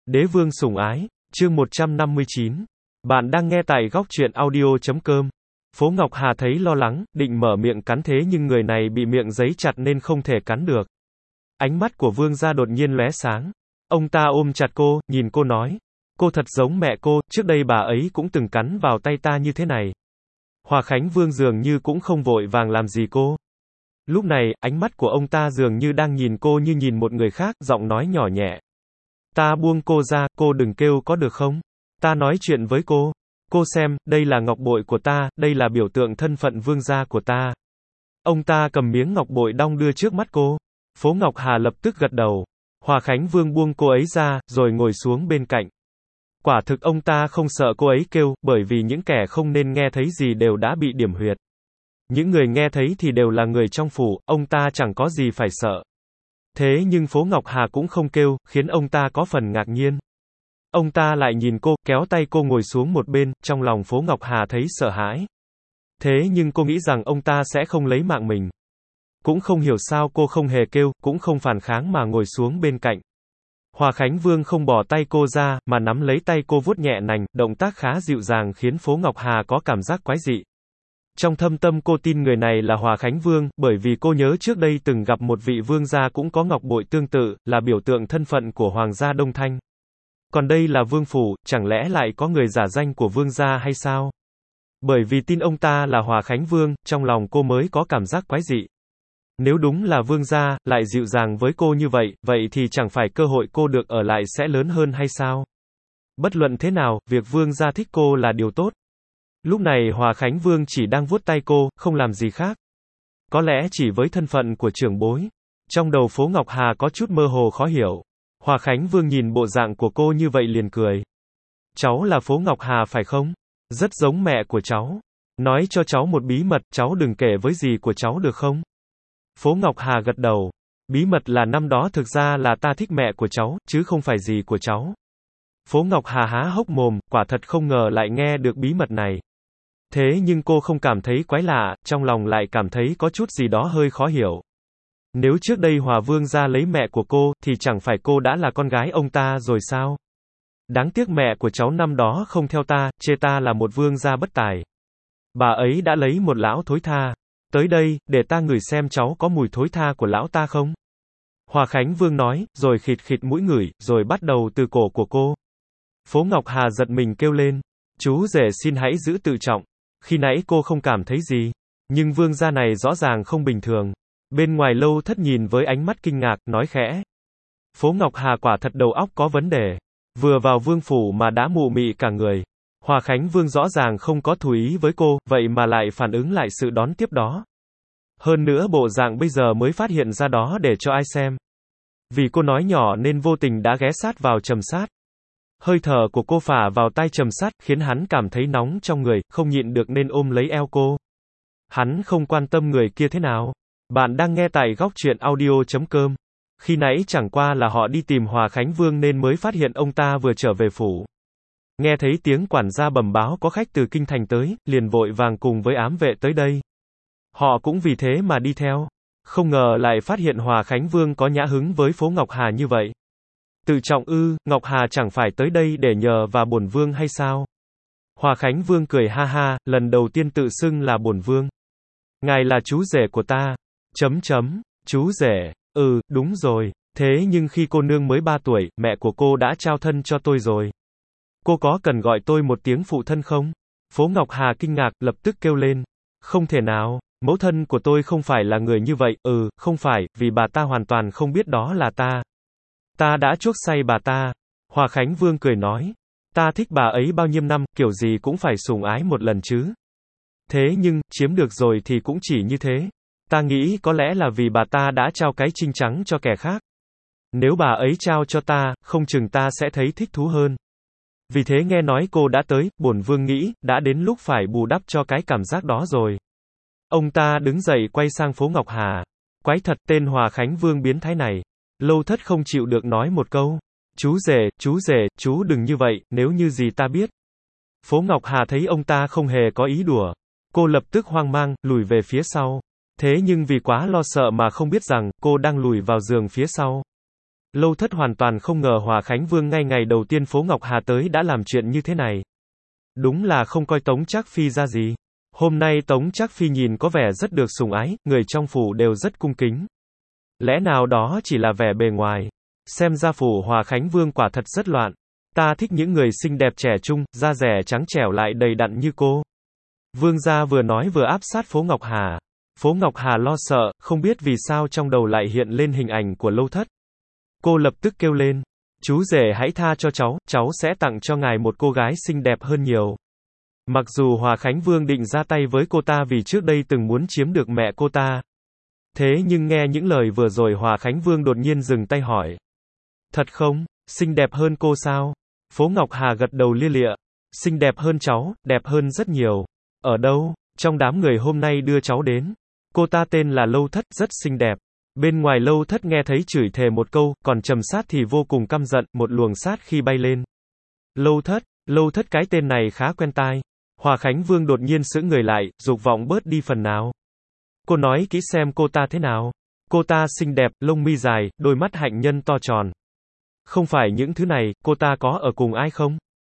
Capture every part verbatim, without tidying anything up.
Đế vương sủng ái, chương một trăm năm mươi chín. Bạn đang nghe tại góc truyện audio.com. Phố Ngọc Hà thấy lo lắng, định mở miệng cắn thế nhưng người này bị miệng giấy chặt nên không thể cắn được. Ánh mắt của vương gia đột nhiên lóe sáng. Ông ta ôm chặt cô, nhìn cô nói. Cô thật giống mẹ cô, trước đây bà ấy cũng từng cắn vào tay ta như thế này. Hòa Khánh Vương dường như cũng không vội vàng làm gì cô. Lúc này, ánh mắt của ông ta dường như đang nhìn cô như nhìn một người khác, giọng nói nhỏ nhẹ. Ta buông cô ra, cô đừng kêu có được không? Ta nói chuyện với cô. Cô xem, đây là ngọc bội của ta, đây là biểu tượng thân phận vương gia của ta. Ông ta cầm miếng ngọc bội đong đưa trước mắt cô. Phố Ngọc Hà lập tức gật đầu. Hòa Khánh Vương buông cô ấy ra, rồi ngồi xuống bên cạnh. Quả thực ông ta không sợ cô ấy kêu, bởi vì những kẻ không nên nghe thấy gì đều đã bị điểm huyệt. Những người nghe thấy thì đều là người trong phủ, ông ta chẳng có gì phải sợ. Thế nhưng Phố Ngọc Hà cũng không kêu, khiến ông ta có phần ngạc nhiên. Ông ta lại nhìn cô, kéo tay cô ngồi xuống một bên, trong lòng Phố Ngọc Hà thấy sợ hãi. Thế nhưng cô nghĩ rằng ông ta sẽ không lấy mạng mình. Cũng không hiểu sao cô không hề kêu, cũng không phản kháng mà ngồi xuống bên cạnh. Hòa Khánh Vương không bỏ tay cô ra, mà nắm lấy tay cô vuốt nhẹ nành, động tác khá dịu dàng khiến Phố Ngọc Hà có cảm giác quái dị. Trong thâm tâm cô tin người này là Hòa Khánh Vương, bởi vì cô nhớ trước đây từng gặp một vị vương gia cũng có ngọc bội tương tự, là biểu tượng thân phận của Hoàng gia Đông Thanh. Còn đây là vương phủ, chẳng lẽ lại có người giả danh của vương gia hay sao? Bởi vì tin ông ta là Hòa Khánh Vương, trong lòng cô mới có cảm giác quái dị. Nếu đúng là vương gia, lại dịu dàng với cô như vậy, vậy thì chẳng phải cơ hội cô được ở lại sẽ lớn hơn hay sao? Bất luận thế nào, việc vương gia thích cô là điều tốt. Lúc này Hòa Khánh Vương chỉ đang vuốt tay cô, không làm gì khác. Có lẽ chỉ với thân phận của trưởng bối. Trong đầu Phố Ngọc Hà có chút mơ hồ khó hiểu. Hòa Khánh Vương nhìn bộ dạng của cô như vậy liền cười. Cháu là Phố Ngọc Hà phải không? Rất giống mẹ của cháu. Nói cho cháu một bí mật, cháu đừng kể với gì của cháu được không? Phố Ngọc Hà gật đầu. Bí mật là năm đó thực ra là ta thích mẹ của cháu, chứ không phải gì của cháu. Phố Ngọc Hà há hốc mồm, quả thật không ngờ lại nghe được bí mật này. Thế nhưng cô không cảm thấy quái lạ, trong lòng lại cảm thấy có chút gì đó hơi khó hiểu. Nếu trước đây Hòa Vương gia lấy mẹ của cô, thì chẳng phải cô đã là con gái ông ta rồi sao? Đáng tiếc mẹ của cháu năm đó không theo ta, chê ta là một vương gia bất tài. Bà ấy đã lấy một lão thối tha. Tới đây, để ta ngửi xem cháu có mùi thối tha của lão ta không? Hòa Khánh Vương nói, rồi khịt khịt mũi ngửi, rồi bắt đầu từ cổ của cô. Phố Ngọc Hà giật mình kêu lên. Chú rể xin hãy giữ tự trọng. Khi nãy cô không cảm thấy gì. Nhưng vương gia này rõ ràng không bình thường. Bên ngoài Lâu Thất nhìn với ánh mắt kinh ngạc, nói khẽ. Phố Ngọc Hà quả thật đầu óc có vấn đề. Vừa vào vương phủ mà đã mụ mị cả người. Hòa Khánh Vương rõ ràng không có thù ý với cô, vậy mà lại phản ứng lại sự đón tiếp đó. Hơn nữa bộ dạng bây giờ mới phát hiện ra đó để cho ai xem. Vì cô nói nhỏ nên vô tình đã ghé sát vào trầm sát. Hơi thở của cô phả vào tai trầm sát, khiến hắn cảm thấy nóng trong người, không nhịn được nên ôm lấy eo cô. Hắn không quan tâm người kia thế nào. Bạn đang nghe tại góc truyện audio.com. Khi nãy chẳng qua là họ đi tìm Hòa Khánh Vương nên mới phát hiện ông ta vừa trở về phủ. Nghe thấy tiếng quản gia bẩm báo có khách từ kinh thành tới, liền vội vàng cùng với ám vệ tới đây. Họ cũng vì thế mà đi theo. Không ngờ lại phát hiện Hòa Khánh Vương có nhã hứng với Phố Ngọc Hà như vậy. Tự trọng ư, Ngọc Hà chẳng phải tới đây để nhờ và bổn vương hay sao? Hòa Khánh Vương cười ha ha, lần đầu tiên tự xưng là bổn vương. Ngài là chú rể của ta. Chấm chấm, chú rể, ừ, đúng rồi. Thế nhưng khi cô nương mới ba tuổi, mẹ của cô đã trao thân cho tôi rồi. Cô có cần gọi tôi một tiếng phụ thân không? Phố Ngọc Hà kinh ngạc, lập tức kêu lên. Không thể nào, mẫu thân của tôi không phải là người như vậy, ừ, không phải, vì bà ta hoàn toàn không biết đó là ta. Ta đã chuốc say bà ta. Hòa Khánh Vương cười nói. Ta thích bà ấy bao nhiêu năm, kiểu gì cũng phải sủng ái một lần chứ. Thế nhưng, chiếm được rồi thì cũng chỉ như thế. Ta nghĩ có lẽ là vì bà ta đã trao cái trinh trắng cho kẻ khác. Nếu bà ấy trao cho ta, không chừng ta sẽ thấy thích thú hơn. Vì thế nghe nói cô đã tới, bổn vương nghĩ, đã đến lúc phải bù đắp cho cái cảm giác đó rồi. Ông ta đứng dậy quay sang Phố Ngọc Hà. Quái thật, tên Hòa Khánh Vương biến thái này. Lâu Thất không chịu được nói một câu. Chú rể, chú rể, chú đừng như vậy, nếu như gì ta biết. Phố Ngọc Hà thấy ông ta không hề có ý đùa. Cô lập tức hoang mang, lùi về phía sau. Thế nhưng vì quá lo sợ mà không biết rằng, cô đang lùi vào giường phía sau. Lâu Thất hoàn toàn không ngờ Hòa Khánh Vương ngay ngày đầu tiên Phố Ngọc Hà tới đã làm chuyện như thế này. Đúng là không coi Tống Trác Phi ra gì. Hôm nay Tống Trác Phi nhìn có vẻ rất được sủng ái, người trong phủ đều rất cung kính. Lẽ nào đó chỉ là vẻ bề ngoài? Xem ra phủ Hòa Khánh Vương quả thật rất loạn. Ta thích những người xinh đẹp trẻ trung, da dẻ trắng trẻo lại đầy đặn như cô. Vương gia vừa nói vừa áp sát Phố Ngọc Hà. Phố Ngọc Hà lo sợ, không biết vì sao trong đầu lại hiện lên hình ảnh của Lâu Thất. Cô lập tức kêu lên, chú rể hãy tha cho cháu, cháu sẽ tặng cho ngài một cô gái xinh đẹp hơn nhiều. Mặc dù Hòa Khánh Vương định ra tay với cô ta vì trước đây từng muốn chiếm được mẹ cô ta. Thế nhưng nghe những lời vừa rồi Hòa Khánh Vương đột nhiên dừng tay hỏi. Thật không? Xinh đẹp hơn cô sao? Phố Ngọc Hà gật đầu lia lịa. Xinh đẹp hơn cháu, đẹp hơn rất nhiều. Ở đâu? Trong đám người hôm nay đưa cháu đến. Cô ta tên là Lâu Thất, rất xinh đẹp. Bên ngoài Lâu Thất nghe thấy chửi thề một câu, còn Trầm Sát thì vô cùng căm giận, một luồng sát khi bay lên. Lâu Thất, Lâu Thất cái tên này khá quen tai. Hòa Khánh Vương đột nhiên sững người lại, dục vọng bớt đi phần nào. Cô nói kỹ xem cô ta thế nào. Cô ta xinh đẹp, lông mi dài, đôi mắt hạnh nhân to tròn. Không phải những thứ này, cô ta có ở cùng ai không?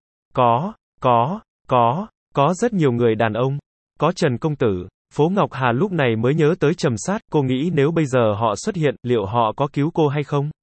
Có, có, có, có rất nhiều người đàn ông. Có Trần Công Tử. Phố Ngọc Hà lúc này mới nhớ tới Trầm Sát, cô nghĩ nếu bây giờ họ xuất hiện, liệu họ có cứu cô hay không?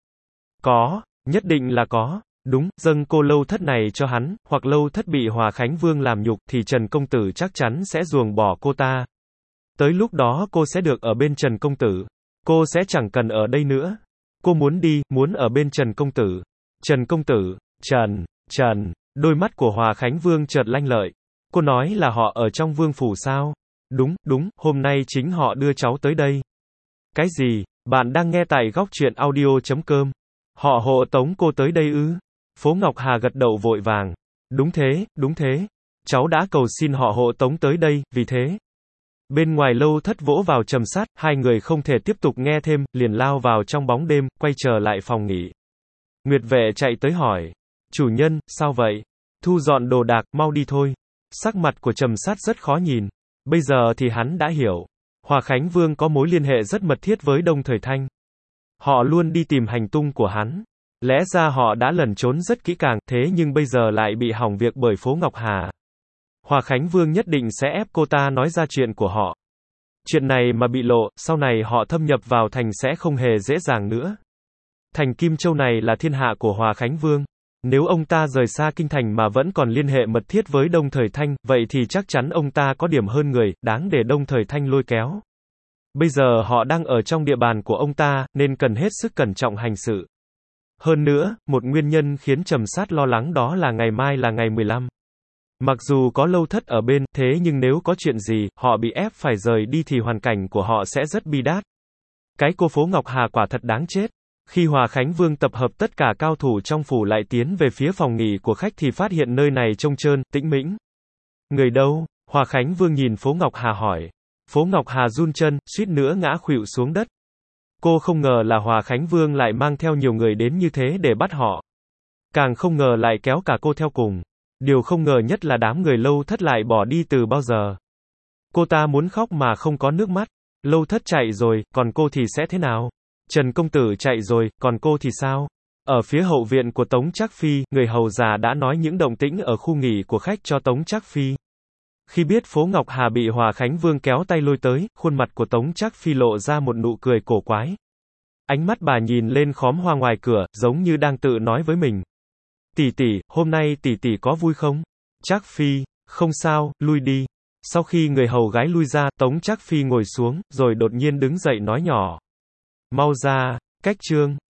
Có, nhất định là có. Đúng, dâng cô Lâu Thất này cho hắn, hoặc Lâu Thất bị Hòa Khánh Vương làm nhục, thì Trần Công Tử chắc chắn sẽ ruồng bỏ cô ta. Tới lúc đó cô sẽ được ở bên Trần Công Tử. Cô sẽ chẳng cần ở đây nữa. Cô muốn đi, muốn ở bên Trần Công Tử. Trần Công Tử, Trần, Trần, đôi mắt của Hòa Khánh Vương chợt lanh lợi. Cô nói là họ ở trong vương phủ sao? Đúng, đúng, hôm nay chính họ đưa cháu tới đây. Cái gì? Bạn đang nghe tại góc truyện audio chấm com. Họ hộ tống cô tới đây ư? Phố Ngọc Hà gật đầu vội vàng. Đúng thế, đúng thế. Cháu đã cầu xin họ hộ tống tới đây, vì thế. Bên ngoài Lâu Thất vỗ vào Trầm Sát, hai người không thể tiếp tục nghe thêm, liền lao vào trong bóng đêm, quay trở lại phòng nghỉ. Nguyệt Vệ chạy tới hỏi. Chủ nhân, sao vậy? Thu dọn đồ đạc, mau đi thôi. Sắc mặt của Trầm Sát rất khó nhìn. Bây giờ thì hắn đã hiểu. Hòa Khánh Vương có mối liên hệ rất mật thiết với Đông Thời Thanh. Họ luôn đi tìm hành tung của hắn. Lẽ ra họ đã lẩn trốn rất kỹ càng, thế nhưng bây giờ lại bị hỏng việc bởi Phố Ngọc Hà. Hòa Khánh Vương nhất định sẽ ép cô ta nói ra chuyện của họ. Chuyện này mà bị lộ, sau này họ thâm nhập vào thành sẽ không hề dễ dàng nữa. Thành Kim Châu này là thiên hạ của Hòa Khánh Vương. Nếu ông ta rời xa kinh thành mà vẫn còn liên hệ mật thiết với Đông Thời Thanh, vậy thì chắc chắn ông ta có điểm hơn người, đáng để Đông Thời Thanh lôi kéo. Bây giờ họ đang ở trong địa bàn của ông ta, nên cần hết sức cẩn trọng hành sự. Hơn nữa, một nguyên nhân khiến Trầm Sát lo lắng đó là ngày mai là ngày mười lăm. Mặc dù có Lâu Thất ở bên, thế nhưng nếu có chuyện gì, họ bị ép phải rời đi thì hoàn cảnh của họ sẽ rất bi đát. Cái cô Phố Ngọc Hà quả thật đáng chết. Khi Hòa Khánh Vương tập hợp tất cả cao thủ trong phủ lại tiến về phía phòng nghỉ của khách thì phát hiện nơi này trông trơn, tĩnh mĩnh. Người đâu? Hòa Khánh Vương nhìn Phố Ngọc Hà hỏi. Phố Ngọc Hà run chân, suýt nữa ngã khuỵu xuống đất. Cô không ngờ là Hòa Khánh Vương lại mang theo nhiều người đến như thế để bắt họ. Càng không ngờ lại kéo cả cô theo cùng. Điều không ngờ nhất là đám người Lâu Thất lại bỏ đi từ bao giờ. Cô ta muốn khóc mà không có nước mắt. Lâu Thất chạy rồi, còn cô thì sẽ thế nào? Trần Công Tử chạy rồi, còn cô thì sao? Ở phía hậu viện của Tống Trác Phi, người hầu già đã nói những động tĩnh ở khu nghỉ của khách cho Tống Trác Phi. Khi biết Phố Ngọc Hà bị Hòa Khánh Vương kéo tay lôi tới, khuôn mặt của Tống Trác Phi lộ ra một nụ cười cổ quái. Ánh mắt bà nhìn lên khóm hoa ngoài cửa, giống như đang tự nói với mình. Tỷ tỷ, hôm nay tỷ tỷ có vui không? Trác Phi, không sao, lui đi. Sau khi người hầu gái lui ra, Tống Trác Phi ngồi xuống, rồi đột nhiên đứng dậy nói nhỏ. Mau ra, cách chương.